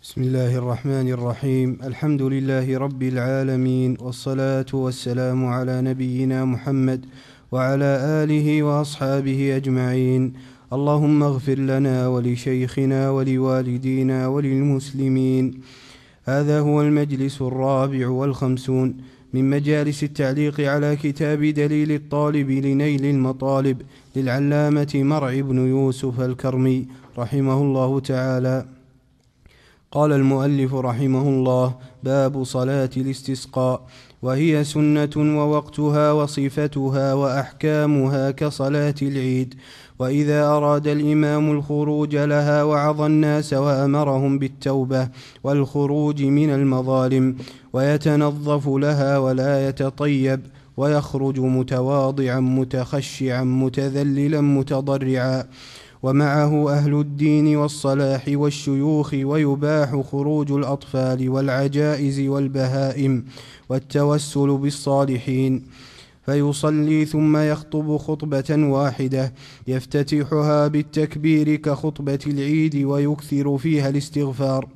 بسم الله الرحمن الرحيم. الحمد لله رب العالمين، والصلاة والسلام على نبينا محمد وعلى آله وأصحابه أجمعين. اللهم اغفر لنا ولشيخنا ولوالدينا وللمسلمين. هذا هو المجلس 54 من مجالس التعليق على كتاب دليل الطالب لنيل المطالب للعلامة مرع بن يوسف الكرمي رحمه الله تعالى. قال المؤلف رحمه الله: باب صلاة الاستسقاء، وهي سنة ووقتها وصفتها وأحكامها كصلاة العيد. وإذا أراد الإمام الخروج لها وعظ الناس وأمرهم بالتوبة والخروج من المظالم، ويتنظف لها ولا يتطيب، ويخرج متواضعا متخشعا متذللا متضرعا، ومعه أهل الدين والصلاح والشيوخ، ويباح خروج الأطفال والعجائز والبهائم والتوسل بالصالحين، فيصلي ثم يخطب خطبة واحدة يفتتحها بالتكبير كخطبة العيد، ويكثر فيها الاستغفار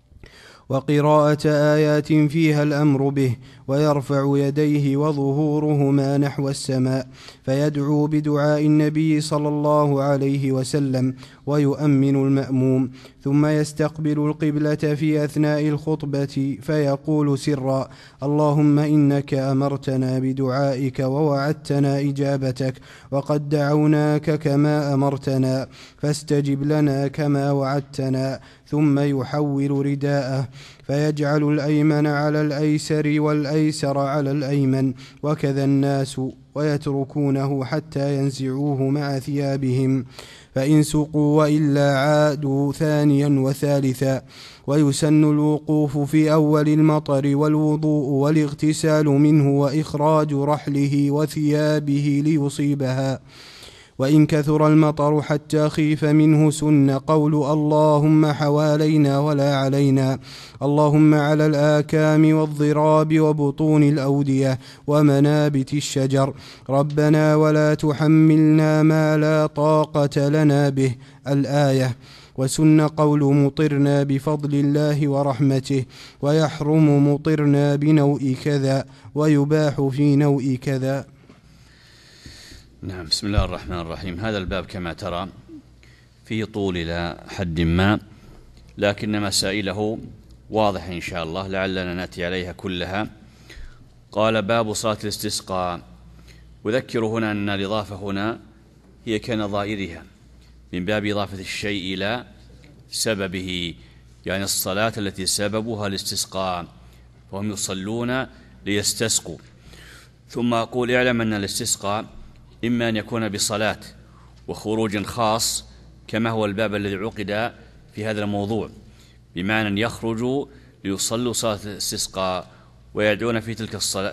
وقراءة آيات فيها الأمر به، ويرفع يديه وظهورهما نحو السماء، فيدعو بدعاء النبي صلى الله عليه وسلم، ويؤمن المأموم، ثم يستقبل القبلة في أثناء الخطبة فيقول سرا: اللهم إنك أمرتنا بدعائك ووعدتنا إجابتك، وقد دعوناك كما أمرتنا، فاستجب لنا كما وعدتنا. ثم يحول رداءه فيجعل الأيمن على الأيسر والأيسر على الأيمن، وكذا الناس، ويتركونه حتى ينزعوه مع ثيابهم، فإن سقوا وإلا عادوا ثانيا وثالثا. ويسن الوقوف في أول المطر والوضوء والاغتسال منه وإخراج رحله وثيابه ليصيبها. وإن كثر المطر حتى خيف منه سن قول: اللهم حوالينا ولا علينا، اللهم على الآكام والضراب وبطون الأودية ومنابت الشجر، ربنا ولا تحملنا ما لا طاقة لنا به، الآية. وسن قول: مطرنا بفضل الله ورحمته، ويحرم مطرنا بنوء كذا، ويباح في نوء كذا. نعم. بسم الله الرحمن الرحيم. هذا الباب كما ترى فيه طول إلى حد ما، لكن مسائله واضحة إن شاء الله، لعلنا نأتي عليها كلها. قال: باب صلاة الاستسقاء. أذكر هنا أن الإضافة هنا هي كنظائرها، من باب إضافة الشيء إلى سببه، يعني الصلاة التي سببها الاستسقاء، فهم يصلون ليستسقوا. ثم أقول: اعلم أن الاستسقاء إما أن يكون بصلاة وخروج خاص، كما هو الباب الذي عقد في هذا الموضوع، بمعنى أن يخرجوا ليصلوا صلاة الاستسقاء ويدعون في تلك الصلاة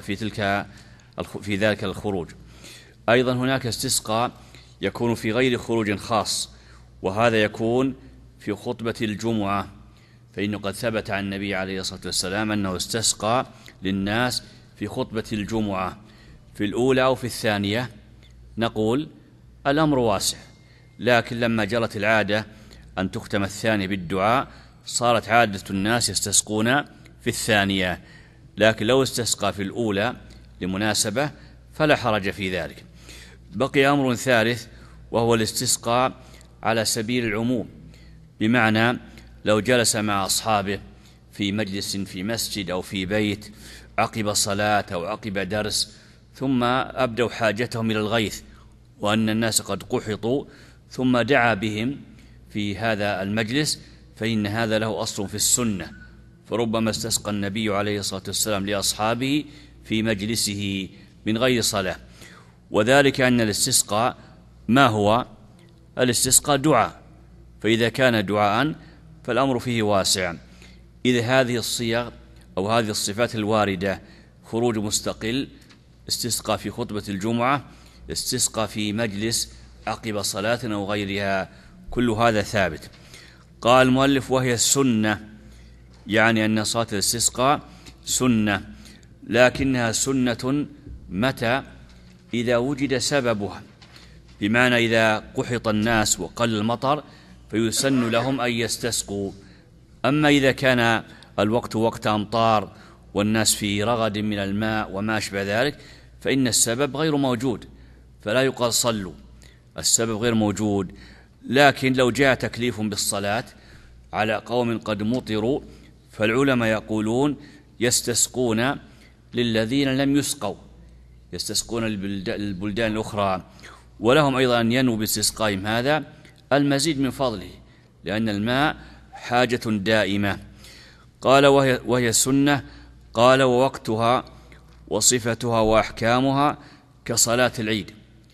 في ذلك الخروج. أيضا هناك استسقاء يكون في غير خروج خاص، وهذا يكون في خطبة الجمعة، فإنه قد ثبت عن النبي عليه الصلاة والسلام أنه استسقى للناس في خطبة الجمعة، في الأولى أو في الثانية. نقول الأمر واسع، لكن لما جرت العادة أن تختم الثانية بالدعاء صارت عادة الناس يستسقون في الثانية، لكن لو استسقى في الأولى لمناسبة فلا حرج في ذلك. بقي أمر ثالث، وهو الاستسقاء على سبيل العموم، بمعنى لو جلس مع أصحابه في مجلس في مسجد أو في بيت عقب صلاة أو عقب درس، ثم أبدوا حاجتهم إلى الغيث وأن الناس قد قحطوا، ثم دعا بهم في هذا المجلس، فإن هذا له أصل في السنة، فربما استسقى النبي عليه الصلاة والسلام لأصحابه في مجلسه من غير صلاة. وذلك أن الاستسقاء ما هو؟ الاستسقاء دعاء، فإذا كان دعاء فالأمر فيه واسع. إذا هذه الصيغ أو هذه الصفات الواردة: خروج مستقل، استسقى في خطبة الجمعة، استسقى في مجلس عقب صلاة أو غيرها، كل هذا ثابت. قال المؤلف: وهي السنة، يعني أن صلاة الاستسقاء سنة، لكنها سنة متى؟ إذا وجد سببها، بمعنى إذا قحط الناس وقل المطر فيسن لهم أن يستسقوا، أما إذا كان الوقت وقت أمطار والناس في رغد من الماء وما أشبه ذلك فإن السبب غير موجود، فلا يقال صلوا، السبب غير موجود. لكن لو جاء تكليف بالصلاة على قوم قد مطروا فالعلماء يقولون يستسقون للذين لم يسقوا، يستسقون البلدان الأخرى، ولهم أيضا أن ينووا باستسقائهم هذا المزيد من فضله، لأن الماء حاجة دائمة. قال وهي السنة. قال ووقتها وصفتها وأحكامها كصلاة العيد.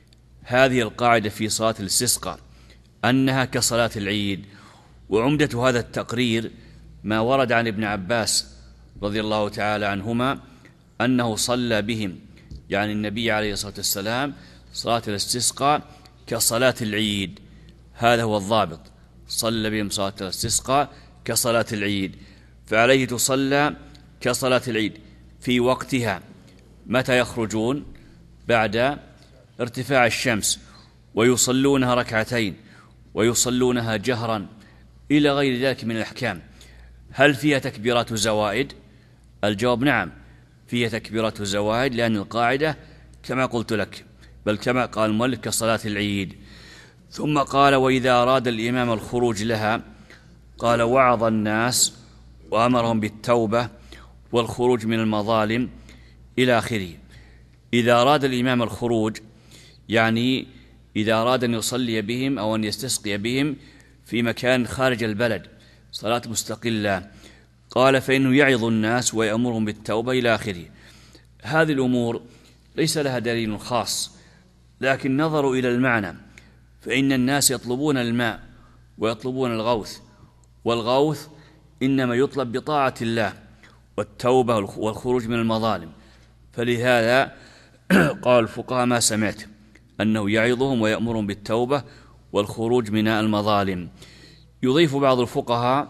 هذه القاعدة في صلاة الاستسقاء أنها كصلاة العيد. وعمدة هذا التقرير ما ورد عن ابن عباس رضي الله تعالى عنهما أنه صلى بهم، يعني النبي عليه الصلاة والسلام، صلاة الاستسقاء كصلاة العيد. هذا هو الضابط، صلى بهم صلاة الاستسقاء كصلاة العيد، فعليه تصلى كصلاة العيد في وقتها. متى يخرجون؟ بعد ارتفاع الشمس، ويصلونها ركعتين ويصلونها جهرا إلى غير ذلك من الأحكام. هل فيها تكبيرات زوائد؟ الجواب نعم، فيها تكبيرات زوائد، لأن القاعدة كما قلت لك، بل كما قال المؤلف كصلاة العيد. ثم قال وإذا أراد الإمام الخروج لها قال وعظ الناس وأمرهم بالتوبة والخروج من المظالم إلى آخره. إذا أراد الإمام الخروج يعني إذا أراد أن يصلي بهم أو أن يستسقي بهم في مكان خارج البلد صلاة مستقلة، قال فإنه يعظ الناس ويأمرهم بالتوبة إلى آخره. هذه الأمور ليس لها دليل خاص، لكن نظروا إلى المعنى، فإن الناس يطلبون الماء ويطلبون الغوث، والغوث إنما يطلب بطاعة الله والتوبة والخروج من المظالم. فلهذا قال الفقهاء ما سمعت أنه يعظهم ويأمرهم بالتوبة والخروج من المظالم. يضيف بعض الفقهاء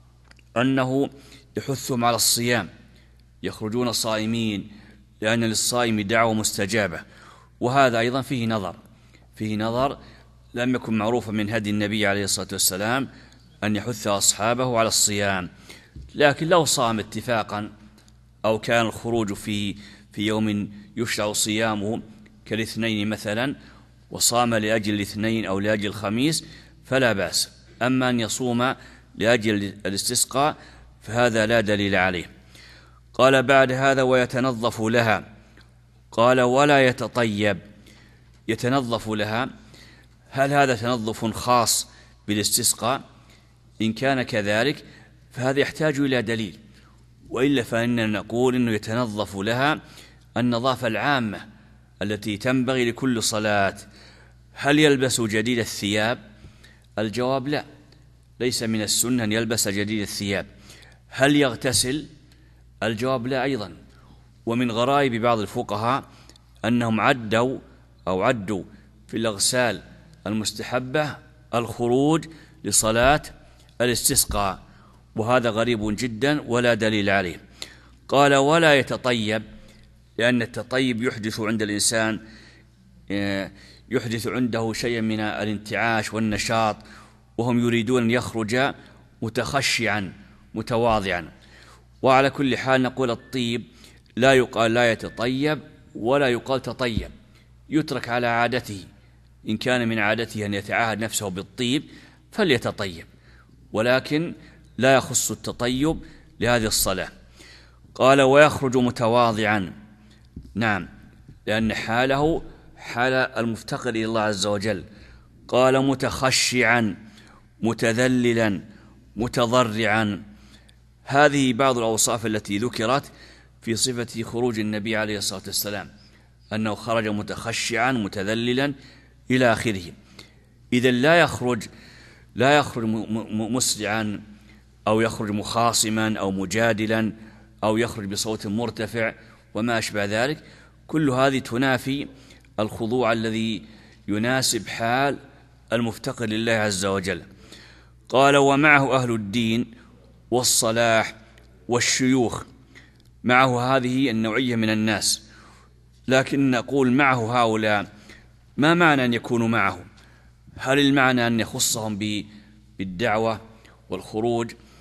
أنه يحثهم على الصيام، يخرجون صائمين، لأن للصائم دعوة مستجابة. وهذا أيضا فيه نظر لم يكن معروفا من هدي النبي عليه الصلاة والسلام أن يحث أصحابه على الصيام. لكن لو صام اتفاقا أو كان الخروج في يوم يشرع صيامه كالاثنين مثلا، وصام لأجل الاثنين أو لأجل الخميس فلا بأس. أما أن يصوم لأجل الاستسقاء فهذا لا دليل عليه. قال بعد هذا ويتنظف لها. قال ولا يتطيب. يتنظف لها، هل هذا تنظف خاص بالاستسقاء؟ إن كان كذلك فهذا يحتاج إلى دليل، وإلا فإننا نقول إنه يتنظف لها النظافة العامة التي تنبغي لكل صلاة. هل يلبس جديد الثياب؟ الجواب لا، ليس من السنة أن يلبس جديد الثياب. هل يغتسل؟ الجواب لا أيضا. ومن غرائب بعض الفقهاء أنهم عدوا في الأغسال المستحبة الخروج لصلاة الاستسقاء، وهذا غريب جدا ولا دليل عليه. قال ولا يتطيب، لأن التطيب يحدث عند الإنسان يحدث عنده شيء من الانتعاش والنشاط، وهم يريدون أن يخرج متخشعا متواضعا. وعلى كل حال نقول الطيب لا يقال لا يتطيب ولا يقال تطيب، يترك على عادته. إن كان من عادته أن يتعاهد نفسه بالطيب فليتطيب، ولكن لا يخص التطيب لهذه الصلاة. قال ويخرج متواضعا، نعم، لأن حاله حال المفتقر إلى الله عز وجل. قال متخشعا متذللا متضرعا. هذه بعض الأوصاف التي ذكرت في صفة خروج النبي عليه الصلاة والسلام، أنه خرج متخشعا متذللا إلى آخره. إذن لا يخرج مسرعا أو يخرج مخاصما أو مجادلا أو يخرج بصوت مرتفع وما أشبه ذلك. كل هذه تنافي الخضوع الذي يناسب حال المفتقر لله عز وجل. قال ومعه أهل الدين والصلاح والشيوخ، معه هذه النوعية من الناس. لكن نقول معه هؤلاء، ما معنى أن يكونوا معه؟ هل المعنى أن يخصهم بالدعوة والخروج؟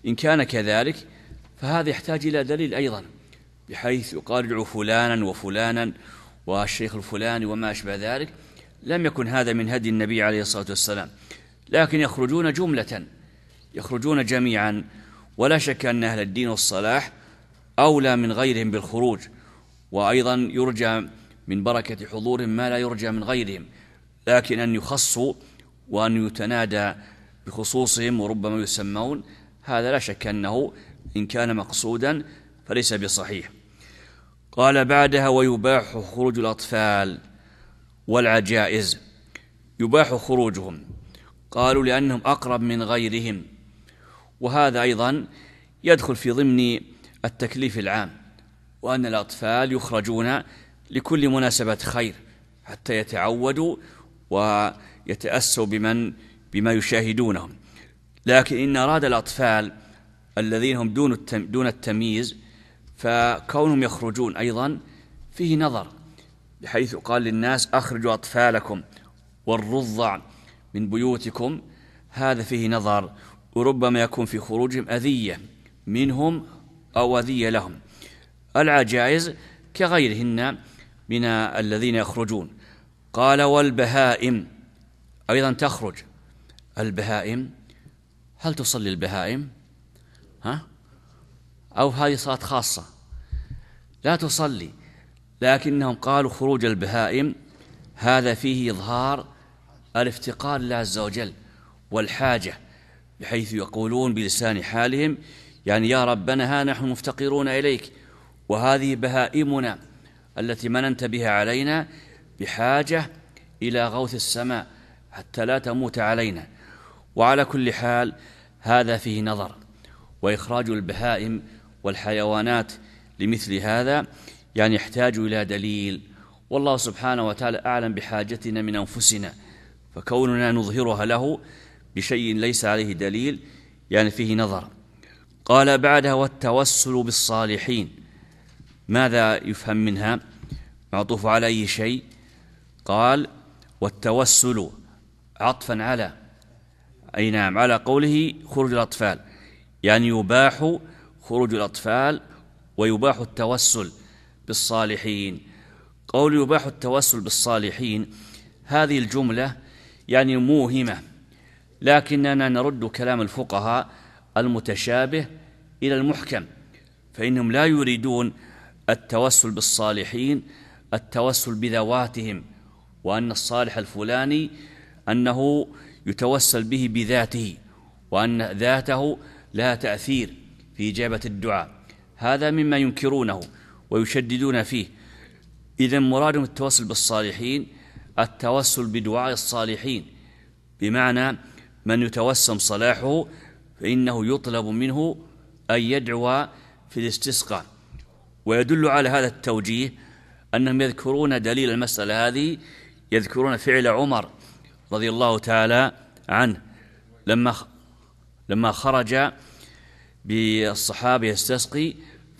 إن كان كذلك فهذا يحتاج إلى دليل أيضا، بحيث يقال ادعوا فلانا وفلانا والشيخ الفلاني وما أشبه ذلك. لم يكن هذا من هدي النبي عليه الصلاة والسلام، لكن يخرجون جملة، يخرجون جميعا، ولا شك أن أهل الدين والصلاح أولى من غيرهم بالخروج، وأيضا يرجى من بركة حضورهم ما لا يرجى من غيرهم، لكن أن يخصوا وأن يتنادى بخصوصهم وربما يسمون، هذا لا شك أنه إن كان مقصودا فليس بصحيح. قال بعدها: ويباح خروج الأطفال والعجائز. يباح خروجهم، قالوا لأنهم أقرب من غيرهم، وهذا أيضا يدخل في ضمن التكليف العام، وأن الأطفال يخرجون لكل مناسبة خير حتى يتعودوا ويتأسوا بما يشاهدونهم. لكن إن أراد الأطفال الذين هم دون التمييز فكونهم يخرجون أيضا فيه نظر، بحيث قال للناس: أخرجوا أطفالكم والرضع من بيوتكم، هذا فيه نظر، وربما يكون في خروجهم أذية منهم أو أذية لهم. العجائز كغيرهن من الذين يخرجون. قال: والبهائم أيضا تخرج. البهائم، هل تصلي البهائم؟ أو هذه صلاة خاصة؟ لا تصلي، لكنهم قالوا خروج البهائم هذا فيه إظهار الافتقار لله عز وجل والحاجة، بحيث يقولون بلسان حالهم: يعني يا ربنا ها نحن مفتقرون إليك، وهذه بهائمنا التي مننت بها علينا بحاجة إلى غوث السماء حتى لا تموت علينا. وعلى كل حال هذا فيه نظر، وإخراج البهائم والحيوانات لمثل هذا يعني يحتاج إلى دليل، والله سبحانه وتعالى أعلم بحاجتنا من أنفسنا، فكوننا نظهرها له بشيء ليس عليه دليل يعني فيه نظر. قال بعدها: والتوسل بالصالحين. ماذا يفهم منها؟ معطوف على أي شيء؟ قال: والتوسل عطفا على، أي نعم، على قوله خروج الأطفال، يعني يباح خروج الأطفال ويباح التوسل بالصالحين. قول يباح التوسل بالصالحين، هذه الجملة يعني موهمة، لكننا نرد كلام الفقهاء المتشابه إلى المحكم، فإنهم لا يريدون التوسل بالصالحين التوسل بذواتهم، وأن الصالح الفلاني أنه يتوسل به بذاته، وأن ذاته لها تأثير في إجابة الدعاء، هذا مما ينكرونه ويشددون فيه. إذن مرادهم التوسل بالصالحين التوسل بدعاء الصالحين، بمعنى من يتوسم صلاحه فإنه يطلب منه أن يدعو في الاستسقاء. ويدل على هذا التوجيه أنهم يذكرون دليل المسألة هذه، يذكرون فعل عمر رضي الله تعالى عنه لما خرج بالصحابة يستسقي،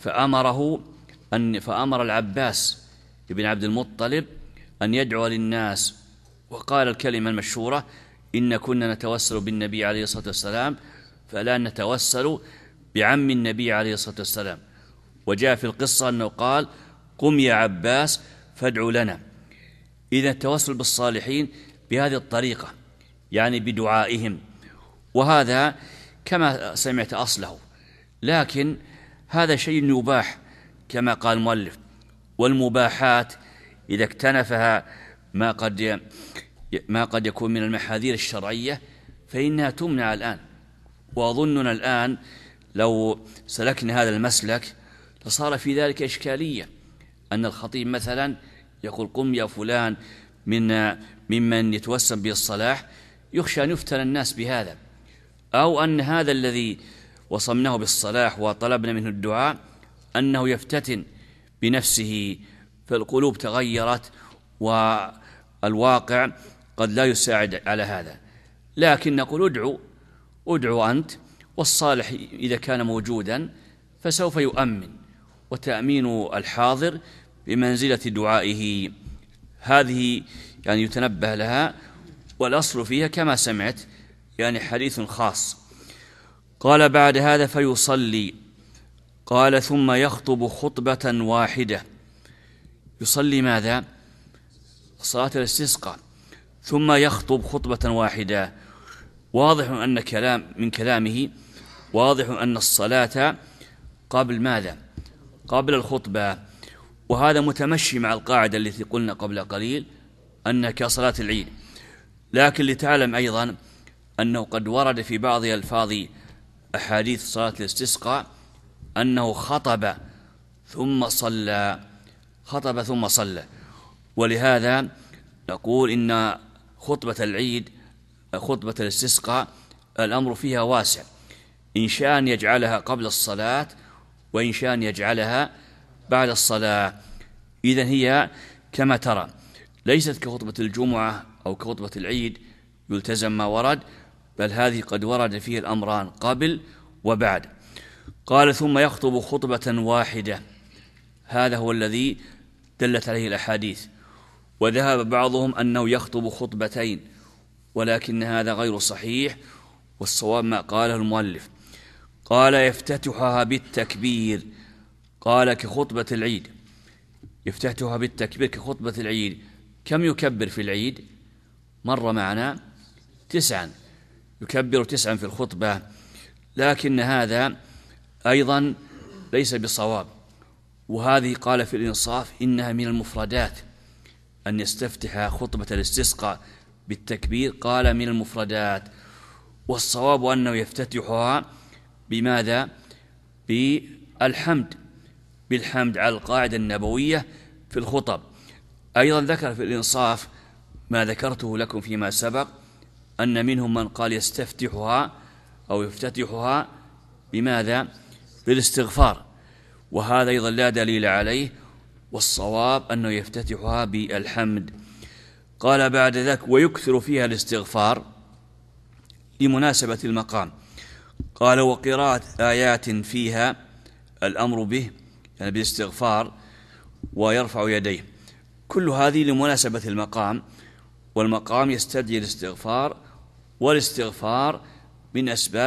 فأمر العباس بن عبد المطلب أن يدعو للناس، وقال الكلمة المشهورة: إن كنا نتوسل بالنبي عليه الصلاة والسلام فلا نتوسل بعم النبي عليه الصلاة والسلام. وجاء في القصة أنه قال: قم يا عباس فادعو لنا. إذا التوسل بالصالحين بهذه الطريقة يعني بدعائهم، وهذا كما سمعت أصله، لكن هذا شيء يباح كما قال المؤلف، والمباحات إذا اكتنفها ما قد يكون من المحاذير الشرعية فإنها تمنع الآن. وأظننا الآن لو سلكنا هذا المسلك لصار في ذلك إشكالية، أن الخطيب مثلا يقول: قم يا فلان ممن يتوسم به الصلاح، يخشى أن يفتن الناس بهذا، أو أن هذا الذي وصمناه بالصلاح وطلبنا منه الدعاء أنه يفتتن بنفسه، فالقلوب تغيرت والواقع قد لا يساعد على هذا. لكن نقول: ادعو أنت، والصالح إذا كان موجودا فسوف يؤمن، وتأمين الحاضر بمنزلة دعائه. هذه يعني يتنبه لها، والأصل فيها كما سمعت يعني حديث خاص. قال بعد هذا فيصلي. قال ثم يخطب خطبة واحدة. يصلي ماذا؟ صلاة الاستسقاء. ثم يخطب خطبة واحدة. واضح أن من كلامه واضح أن الصلاة قبل ماذا؟ قبل الخطبة. وهذا متمشي مع القاعدة التي قلنا قبل قليل أنها كصلاة العيد. لكن لتعلم أيضا أنه قد ورد في بعض ألفاظ أحاديث صلاة الاستسقاء أنه خطب ثم صلى، خطب ثم صلى. ولهذا نقول إن خطبة العيد خطبة الاستسقاء الأمر فيها واسع، إن شاء أن يجعلها قبل الصلاة وإن شاء أن يجعلها بعد الصلاة. إذن هي كما ترى ليست كخطبة الجمعة أو كخطبة العيد يلتزم ما ورد، بل هذه قد ورد فيه الأمران قبل وبعد. قال ثم يخطب خطبة واحدة، هذا هو الذي دلت عليه الأحاديث. وذهب بعضهم أنه يخطب خطبتين، ولكن هذا غير صحيح، والصواب ما قاله المؤلف. قال يفتتحها بالتكبير. قال كخطبة العيد، يفتتحها بالتكبير كخطبة العيد. كم يكبر في العيد؟ مر معنا 9، يكبر 9 في الخطبة. لكن هذا أيضا ليس بصواب، وهذه قال في الإنصاف إنها من المفردات، أن يستفتح خطبة الاستسقاء بالتكبير قال من المفردات. والصواب أنه يفتتحها بماذا؟ بالحمد على القاعدة النبوية في الخطب. أيضا ذكر في الإنصاف ما ذكرته لكم فيما سبق، أن منهم من قال يستفتحها أو يفتتحها بماذا؟ بالاستغفار، وهذا أيضا لا دليل عليه، والصواب أنه يفتتحها بالحمد. قال بعد ذلك ويكثر فيها الاستغفار لمناسبة المقام. قال وقراءة آيات فيها الأمر به يعني بالاستغفار ويرفع يديه، كل هذه لمناسبة المقام، والمقام يستدعي الاستغفار، والاستغفار من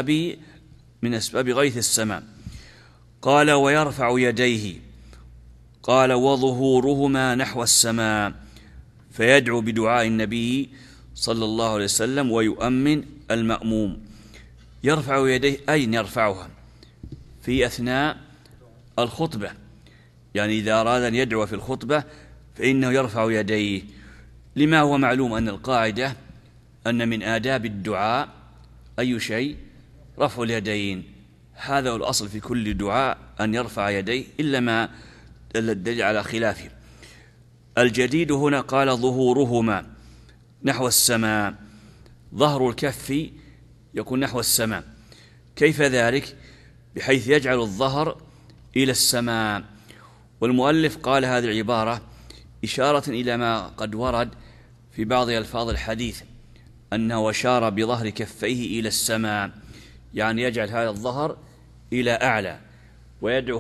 أسباب غيث السماء. قال ويرفع يديه. قال وظهورهما نحو السماء، فيدعو بدعاء النبي صلى الله عليه وسلم ويؤمن المأموم. يرفع يديه أين يرفعها؟ في أثناء الخطبة، يعني إذا أراد أن يدعو في الخطبة فإنه يرفع يديه، لما هو معلوم أن القاعدة أن من آداب الدعاء أي شيء؟ رفع اليدين. هذا هو الأصل في كل دعاء أن يرفع يديه، إلا ما دل الدليل على خلافه. الجديد هنا قال ظهورهما نحو السماء، ظهر الكف يكون نحو السماء. كيف ذلك؟ بحيث يجعل الظهر إلى السماء. والمؤلف قال هذه العبارة إشارة إلى ما قد ورد في بعض ألفاظ الحديث أنه أشار بظهر كفيه إلى السماء، يعني يجعل هذا الظهر إلى أعلى ويدعو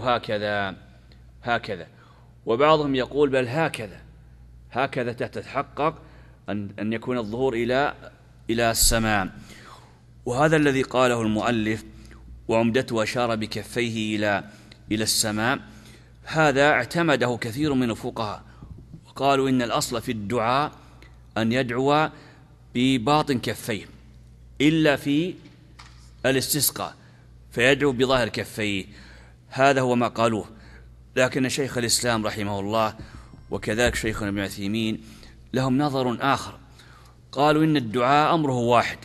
هكذا. وبعضهم يقول بل هكذا تتحقق أن يكون الظهور إلى السماء. وهذا الذي قاله المؤلف وعمدته أشار بكفيه إلى السماء، هذا اعتمده كثير من الفقهاء، وقالوا إن الأصل في الدعاء أن يدعو بباطن كفيه، إلا في الاستسقاء فيدعو بظاهر كفيه. هذا هو ما قالوه. لكن شيخ الإسلام رحمه الله وكذلك شيخنا ابن عثيمين لهم نظر آخر، قالوا إن الدعاء أمره واحد،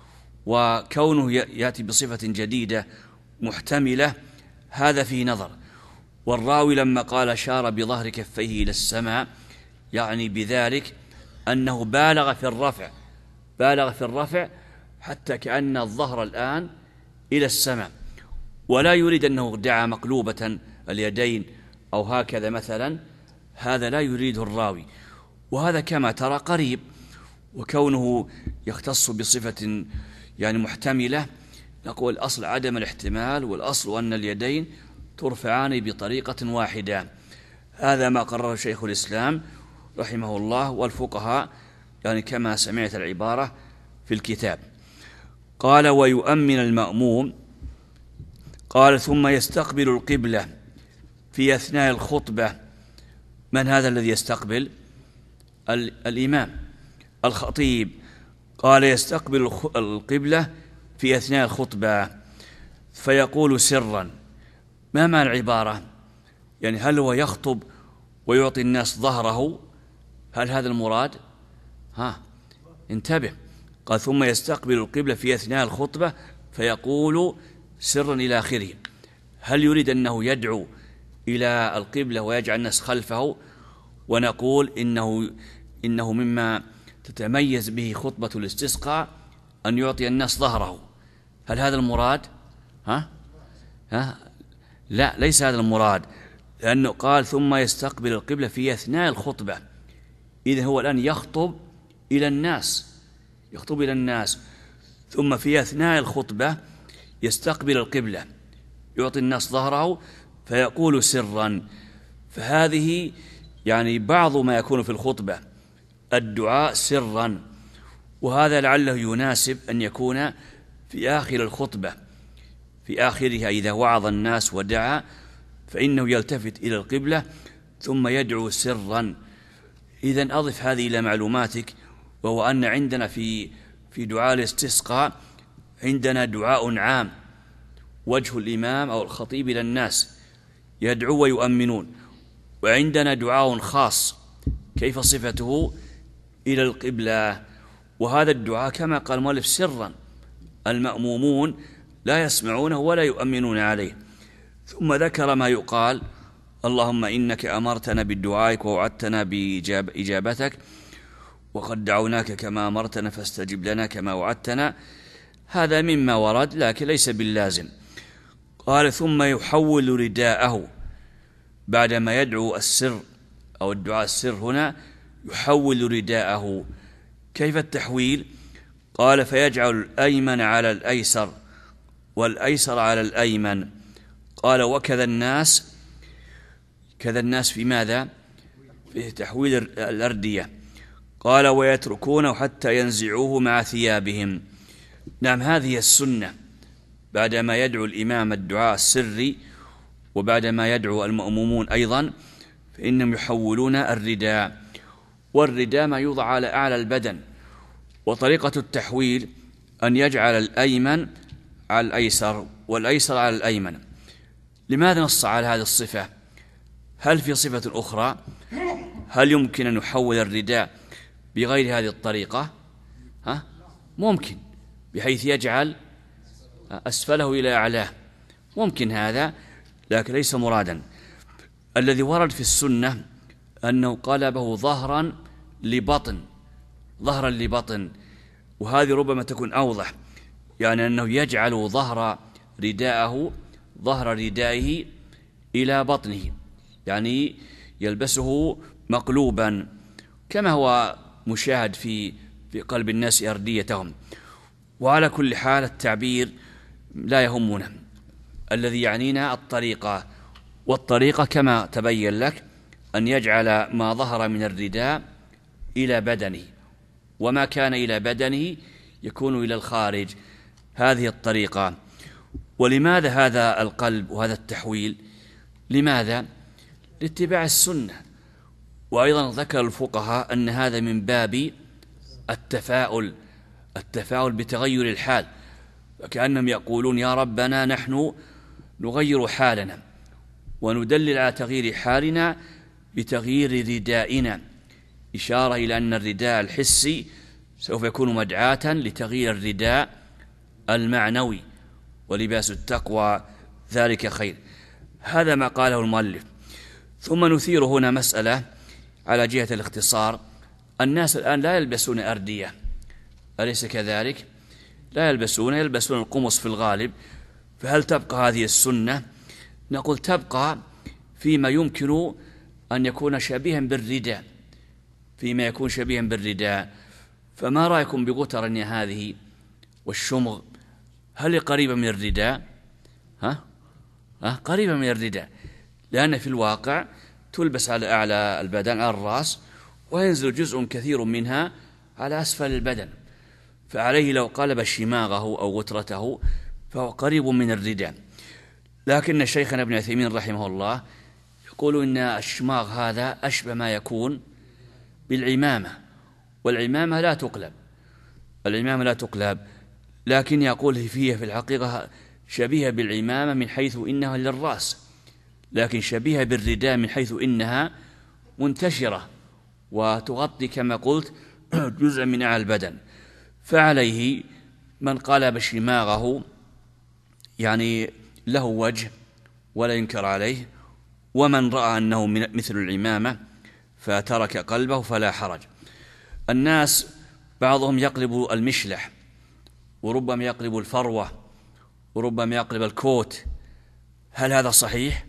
وكونه يأتي بصفة جديدة محتملة هذا فيه نظر. والراوي لما قال أشار بظهر كفيه إلى السماء يعني بذلك أنه بالغ في الرفع حتى كأن الظهر الآن إلى السماء، ولا يريد أنه دعا مقلوبة اليدين أو هكذا مثلا، هذا لا يريده الراوي. وهذا كما ترى قريب، وكونه يختص بصفة يعني محتملة نقول الأصل عدم الاحتمال، والأصل أن اليدين ترفعان بطريقة واحدة. هذا ما قرره شيخ الإسلام رحمه الله والفقهاء، يعني كما سمعت العبارة في الكتاب. قال ويؤمن المأموم. قال ثم يستقبل القبلة في أثناء الخطبة. من هذا الذي يستقبل؟ الإمام الخطيب. قال يستقبل القبلة في أثناء الخطبة فيقول سرا. ما معنى العبارة؟ يعني هل هو يخطب ويعطي الناس ظهره؟ هل هذا المراد؟ انتبه. قال ثم يستقبل القبلة في أثناء الخطبة فيقول سرا إلى آخره. هل يريد أنه يدعو إلى القبلة ويجعل الناس خلفه؟ ونقول إنه مما تتميز به خطبة الاستسقاء أن يعطي الناس ظهره. هل هذا المراد؟ لا، ليس هذا المراد، لأنه قال ثم يستقبل القبلة في أثناء الخطبة. إذن هو الآن يخطب إلى الناس، ثم في أثناء الخطبة يستقبل القبلة يعطي الناس ظهره فيقول سرا. فهذه يعني بعض ما يكون في الخطبة الدعاء سرا، وهذا لعله يناسب أن يكون في آخر الخطبة، في آخرها إذا وعظ الناس ودعا فإنه يلتفت إلى القبلة ثم يدعو سرا. إذن أضف هذه إلى معلوماتك، وهو أن عندنا في دعاء الاستسقاء عندنا دعاء عام وجه الإمام أو الخطيب إلى الناس يدعو ويؤمنون، وعندنا دعاء خاص كيف صفته؟ إلى القبلة. وهذا الدعاء كما قال المؤلف سرا، المأمومون لا يسمعونه ولا يؤمنون عليه. ثم ذكر ما يقال اللهم إنك أمرتنا بدعائك ووعدتنا بإجابتك وقد دعوناك كما أمرتنا فاستجب لنا كما وعدتنا. هذا مما ورد لكن ليس باللازم. قال ثم يحول رداءه بعدما يدعو السر أو الدعاء السر هنا يحول رداءه. كيف التحويل؟ قال فيجعل الأيمن على الأيسر والأيسر على الأيمن. قال وكذا الناس، كذا الناس في ماذا؟ في تحويل الأردية. قال ويتركونه حتى ينزعوه مع ثيابهم. نعم، هذه السنة بعدما يدعو الإمام الدعاء السري وبعدما يدعو المأمومون أيضا فإنهم يحولون الرداء، والرداء ما يوضع على أعلى البدن، وطريقة التحويل أن يجعل الأيمن على الأيسر والأيسر على الأيمن. لماذا نص على هذه الصفة؟ هل في صفة أخرى؟ هل يمكن أن يحول الرداء بغير هذه الطريقة؟ ممكن، بحيث يجعل أسفله إلى أعلاه، ممكن هذا، لكن ليس مرادا. الذي ورد في السنة أنه قلبه ظهرا لبطن، وهذه ربما تكون أوضح، يعني أنه يجعل ظهر ردائه إلى بطنه، يعني يلبسه مقلوبا كما هو مشاهد في قلب الناس أرديتهم. وعلى كل حال التعبير لا يهمنا، الذي يعنينا الطريقة، والطريقة كما تبين لك أن يجعل ما ظهر من الرداء إلى بدنه، وما كان إلى بدنه يكون إلى الخارج. هذه الطريقة. ولماذا هذا القلب وهذا التحويل؟ لماذا؟ لاتباع السنة. وأيضا ذكر الفقهاء أن هذا من باب التفاؤل بتغير الحال، وكأنهم يقولون يا ربنا نحن نغير حالنا وندلل على تغيير حالنا بتغيير ردائنا، إشارة إلى أن الرداء الحسي سوف يكون مدعاة لتغيير الرداء المعنوي، ولباس التقوى ذلك خير. هذا ما قاله المؤلف. ثم نثير هنا مسألة على جهة الاختصار. الناس الآن لا يلبسون أردية، أليس كذلك؟ لا يلبسون القمص في الغالب. فهل تبقى هذه السنة؟ نقول تبقى فيما يمكن أن يكون شبيها بالرداء، فيما يكون شبيها بالرداء. فما رأيكم بغترنية هذه والشمغ؟ هل قريبة من الرداء؟ قريبة من الرداء، لأن في الواقع تلبس على أعلى البدن على الرأس، وينزل جزء كثير منها على أسفل البدن، فعليه لو قلب شماغه أو غترته فهو قريب من الرداء. لكن شيخنا ابن عثيمين رحمه الله يقول إن الشماغ هذا أشبه ما يكون بالعمامة، والعمامة لا تقلب، العمامة لا تقلب، لكن يقول فيها في الحقيقة شبيهة بالعمامة من حيث إنها للرأس، لكن شبيهة بالرداء من حيث إنها منتشرة وتغطي كما قلت جزء من أعلى البدن. فعليه من قلب شماغه يعني له وجه ولا ينكر عليه، ومن رأى أنه مثل العمامة فترك قلبه فلا حرج. الناس بعضهم يقلب المشلح، وربما يقلب الفروة، وربما يقلب الكوت. هل هذا صحيح؟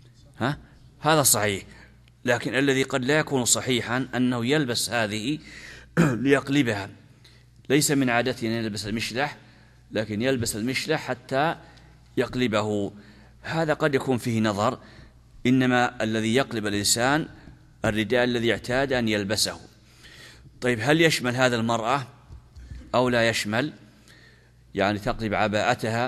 هذا صحيح، لكن الذي قد لا يكون صحيحا أنه يلبس هذه ليقلبها. ليس من عادته أن يلبس المشلح، لكن يلبس المشلح حتى يقلبه. هذا قد يكون فيه نظر، إنما الذي يقلب الإنسان الرداء الذي اعتاد أن يلبسه. طيب هل يشمل هذا المرأة أو لا يشمل؟ يعني تقلب عباءتها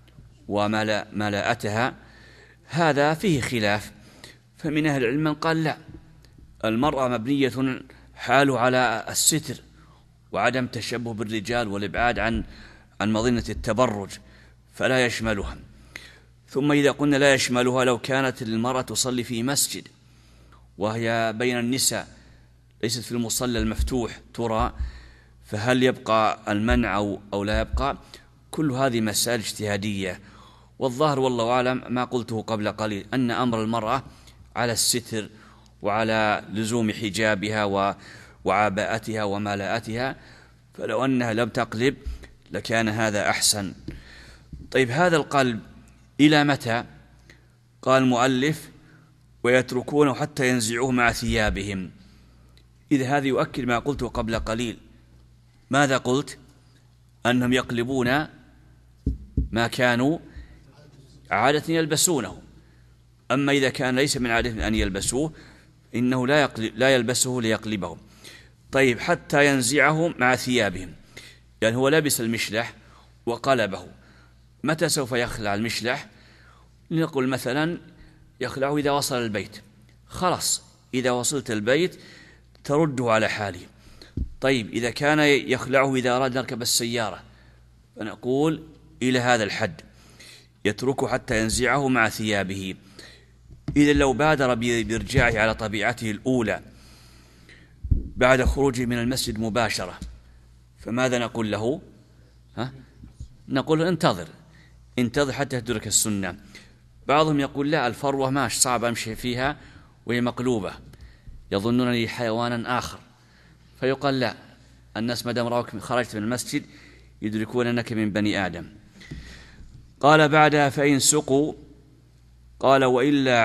وملاءتها، هذا فيه خلاف. فمن أهل العلم من قال لا، المرأة مبنية حاله على الستر وعدم تشبه بالرجال والإبعاد عن مظنة التبرج، فلا يشملها. ثم إذا قلنا لا يشملها، لو كانت المرأة تصلي في مسجد وهي بين النساء ليست في المصلى المفتوح ترى، فهل يبقى المنع أو لا يبقى؟ كل هذه مسائل اجتهادية، والظاهر والله أعلم ما قلته قبل قليل، أن أمر المرأة على الستر وعلى لزوم حجابها وعباءتها وملاءتها، فلو أنها لم تقلب لكان هذا أحسن. طيب هذا القلب إلى متى؟ قال المؤلف ويتركونه حتى ينزعوه مع ثيابهم. إذا هذا يؤكد ما قلته قبل قليل. ماذا قلت؟ أنهم يقلبون ما كانوا عادة يلبسونه، أما إذا كان ليس من عادة أن يلبسوه إنه لا يلبسه ليقلبه. طيب حتى ينزعه مع ثيابهم، يعني هو لبس المشلح وقلبه، متى سوف يخلع المشلح؟ لنقول مثلا يخلعه إذا وصل البيت، خلاص إذا وصلت البيت ترده على حاله. طيب إذا كان يخلعه إذا أراد يركب السيارة، فنقول إلى هذا الحد يتركه حتى ينزعه مع ثيابه. إذا لو بادر بإرجاعه على طبيعته الأولى بعد خروجه من المسجد مباشرة، فماذا نقول له؟ نقول انتظر حتى تدرك السنة. بعضهم يقول لا، الفروة ماشي صعب أمشي فيها وهي مقلوبة، يظنونني حيوانا آخر، فيقال لا، الناس ما دام رأوك خرجت من المسجد يدركون أنك من بني آدم. قال بعدها فإن سقوا، قال وإلا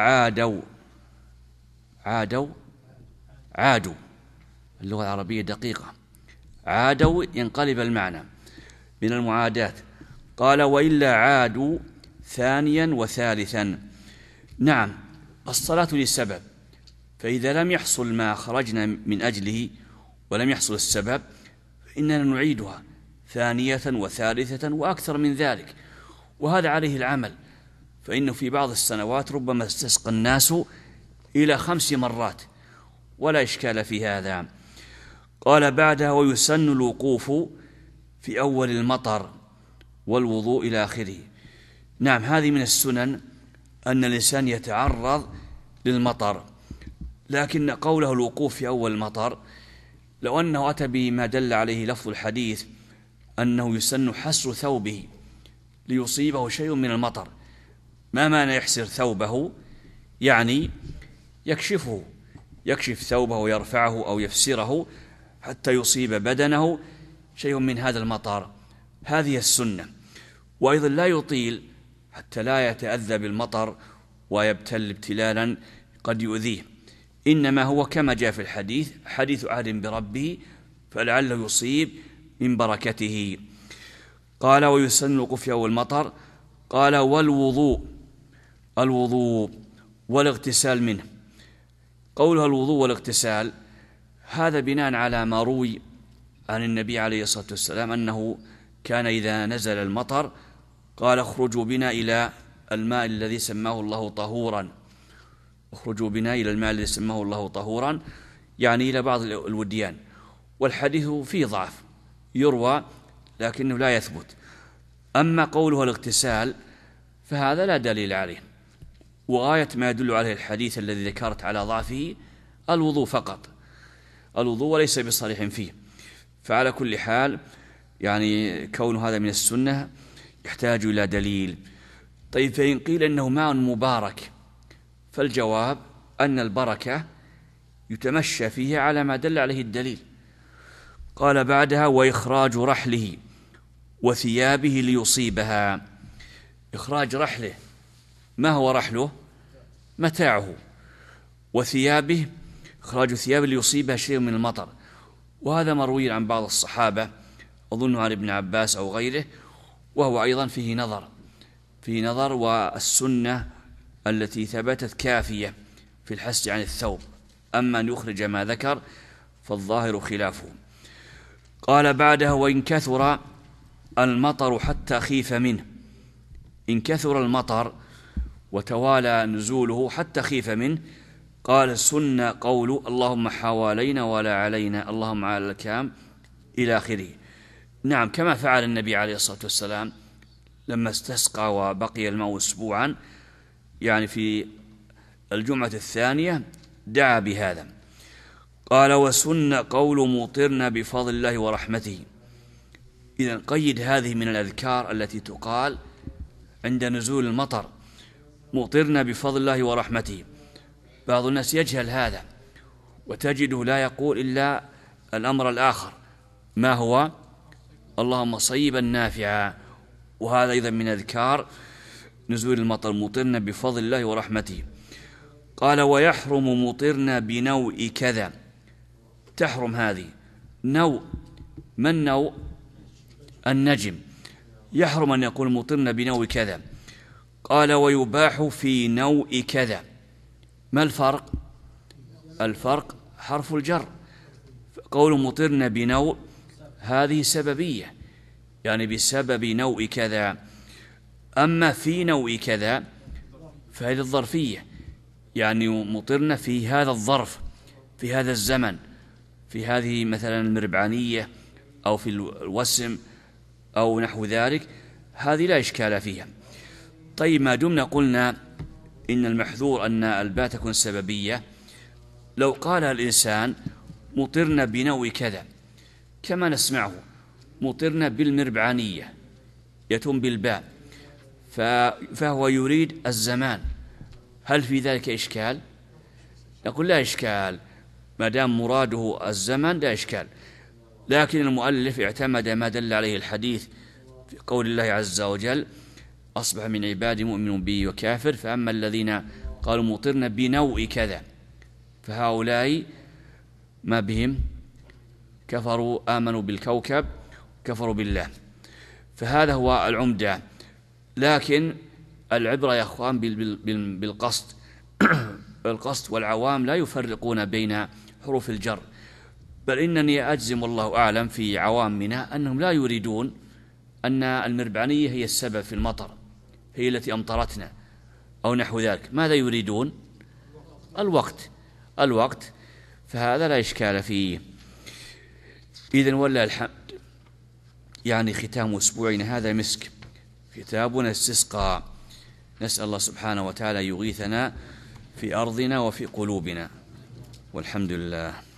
عادوا. اللغة العربية دقيقة، عادوا ينقلب المعنى من المعادات. قال وإلا عادوا ثانيا وثالثا. نعم، الصلاة لسبب، فإذا لم يحصل ما خرجنا من أجله ولم يحصل السبب فإننا نعيدها ثانية وثالثة وأكثر من ذلك، وهذا عليه العمل، فإنه في بعض السنوات ربما استسقى الناس إلى 5 مرات ولا إشكال في هذا. قال بعدها ويسن الوقوف في أول المطر والوضوء إلى آخره. نعم، هذه من السنن أن الإنسان يتعرض للمطر، لكن قوله الوقوف في أول المطر لو أنه أتى بما دل عليه لفظ الحديث أنه يسن حسر ثوبه ليصيبه شيء من المطر، ما معنى يحسر ثوبه؟ يعني يكشف ثوبه ويرفعه أو يفسره حتى يصيب بدنه شيء من هذا المطر، هذه السنة. وأيضا لا يطيل حتى لا يتأذى بالمطر ويبتل ابتلالا قد يؤذيه، إنما هو كما جاء في الحديث حديث عهد بربه فلعله يصيب من بركته. قال ويسن الوقوف في أول المطر. قال الوضوء والاغتسال منه. قولها الوضوء والاغتسال هذا بناء على ما روي عن النبي عليه الصلاة والسلام أنه كان إذا نزل المطر قال اخرجوا بنا إلى الماء الذي سماه الله طهورا، اخرجوا بنا إلى الماء الذي سماه الله طهورا، يعني إلى بعض الوديان. والحديث فيه ضعف يروى لكنه لا يثبت. أما قوله الاغتسال فهذا لا دليل عليه، وغاية ما يدل عليه الحديث الذي ذكرت على ضعفه الوضوء فقط، الوضوء وليس بصريح فيه. فعلى كل حال يعني كون هذا من السنة يحتاج إلى دليل. طيب فإن قيل إنه ماء مبارك فالجواب أن البركة يتمشى فيه على ما دل عليه الدليل. قال بعدها: وإخراج رحله وثيابه ليصيبها. إخراج رحله، ما هو رحله؟ متاعه. وثيابه، إخراج ثيابه ليصيبها شيء من المطر، وهذا مروي عن بعض الصحابة أظن عن ابن عباس أو غيره، وهو أيضا فيه نظر، والسنة التي ثبتت كافية في الحث عن الثوب، أما أن يخرج ما ذكر فالظاهر خلافه. قال بعدها: وإن كثر المطر حتى خيف منه. إن كثر المطر وتوالى نزوله حتى خيف منه، قال: سن قول اللهم حوالينا ولا علينا، اللهم على الكام، إلى آخره. نعم، كما فعل النبي عليه الصلاة والسلام لما استسقى وبقي الماء أسبوعا، يعني في الجمعة الثانية دعا بهذا. قال: وسن قول مطرنا بفضل الله ورحمته. إذن قيد هذه من الأذكار التي تقال عند نزول المطر، مطرنا بفضل الله ورحمته. بعض الناس يجهل هذا وتجده لا يقول إلا الأمر الآخر، ما هو؟ اللهم صيبا نافعا. وهذا أيضا من أذكار نزول المطر، مطرنا بفضل الله ورحمته. قال: ويحرم مطرنا بنوء كذا. تحرم هذه نوء، ما النوء؟ النجم. يحرم أن يقول مطرنا بنوء كذا. قال: ويباح في نوء كذا. ما الفرق؟ الفرق حرف الجر. قول مطرنا بنوء هذه سببية، يعني بسبب نوء كذا. أما في نوء كذا فهذه الظرفية، يعني مطرنا في هذا الظرف، في هذا الزمن، في هذه مثلا المربعانية أو في الوسم أو نحو ذلك، هذه لا إشكال فيها. طيب، ما دمنا قلنا إن المحذور أن الباء تكون سببية، لو قال الإنسان مطرنا بنوء كذا كما نسمعه مطرنا بالمربعانية يتم بالباء، فهو يريد الزمان، هل في ذلك إشكال؟ نقول لا إشكال، ما دام مراده الزمن لا إشكال. لكن المؤلف اعتمد ما دل عليه الحديث في قول الله عز وجل: أصبح من عبادي مؤمن بي وكافر. فأما الذين قالوا مطرنا بنوء كذا فهؤلاء ما بهم، كفروا، آمنوا بالكوكب، كفروا بالله. فهذا هو العمدة. لكن العبرة يا أخوان بالقصد. القصد، والعوام لا يفرقون بين حروف الجر، بل إنني أجزم والله أعلم في عوامنا أنهم لا يريدون أن المربعانية هي السبب في المطر، هي التي أمطرتنا أو نحو ذلك. ماذا يريدون؟ الوقت. فهذا لا إشكال فيه. إذن ولله الحمد، يعني ختام أسبوعنا هذا مسك، كتابنا استسقى. نسأل الله سبحانه وتعالى يغيثنا في أرضنا وفي قلوبنا، والحمد لله.